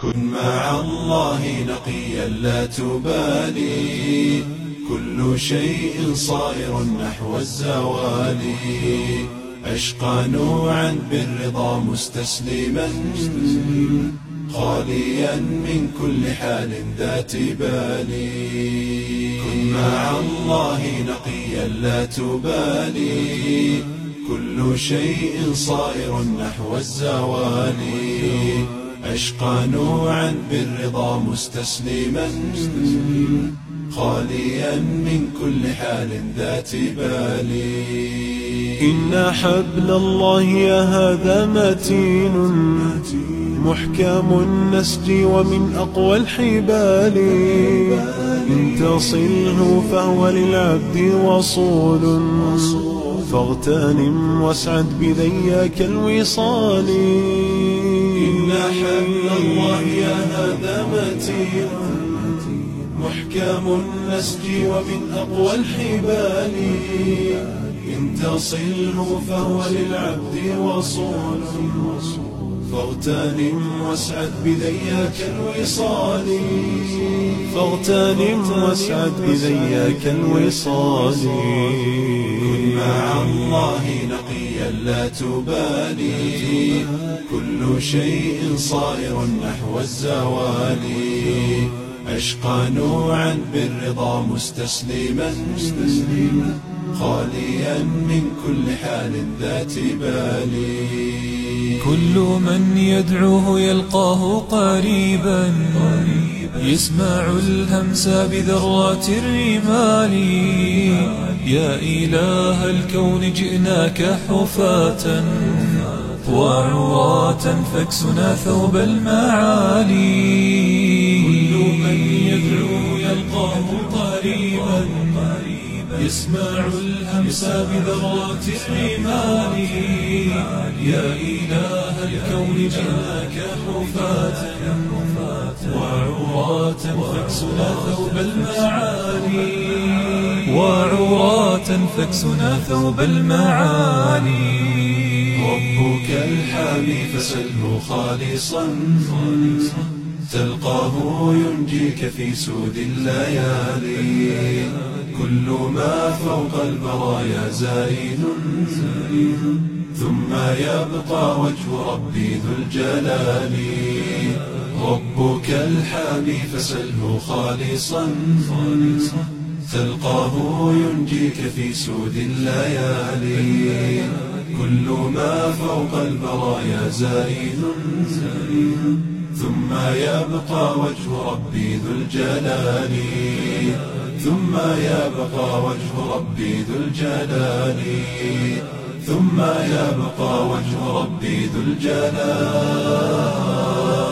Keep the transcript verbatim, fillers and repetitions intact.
كن مع الله نقيا لا تبالي، كل شيء صائر نحو الزوال. أشقى نوعا بالرضا مستسلما، خاليا من كل حال ذات بال. كن مع الله نقيا لا تبالي، كل شيء صائر نحو الزوال. أشقى نوعا بالرضا مستسلما، خاليا من كل حال ذات بال. إن حبل الله هذا متين، محكم النسج ومن أقوى الحبال. إن تصله فهو للعبد وصول، فاغتنم واسعد بذياك الوصال. إن حبل الله هذا متين، محكم النسج ومن أقوى الحبال. إن تصله فهو للعبد وصول، فاغتنم واسعد بذياك الوصال. فاغتنم واسعد بذياك الوصال. كن مع الله نقيا لا تبالي، كل شيء صائر نحو الزوال. أشقى نوعا بالرضا مستسلما، خاليا من كل حال ذات بال. كل من يدعوه يلقاه قريبا، يسمع الهمس بذرات الرمال. يا إله الكون جئناك حفاة وعراة، فاكسنا ثوب المعالي. كل من يدعو يلقاه قريبا، يسمع الهمس بذرات الرمال. يا إله الكون جئناك حفاة وعراة، فاكسنا ثوب المعالي. وعراة فاكسنا ثوب المعالي. ربك الحامي فسله خالصا، تلقاه ينجيك في سود الليالي. كل ما فوق البرايا زائد، ثم يبقى وجه ربي ذو الجلال. ربك الحامي فسله خالصا، تلقاه ينجيك في سود الليالي. كل ما فوق البرايا زائد، ثم يبقى وجه ربي ذو الجلال. ثم يبقى وجه ربي ذو الجلال. ثم يبقى وجه ربي ذو الجلال.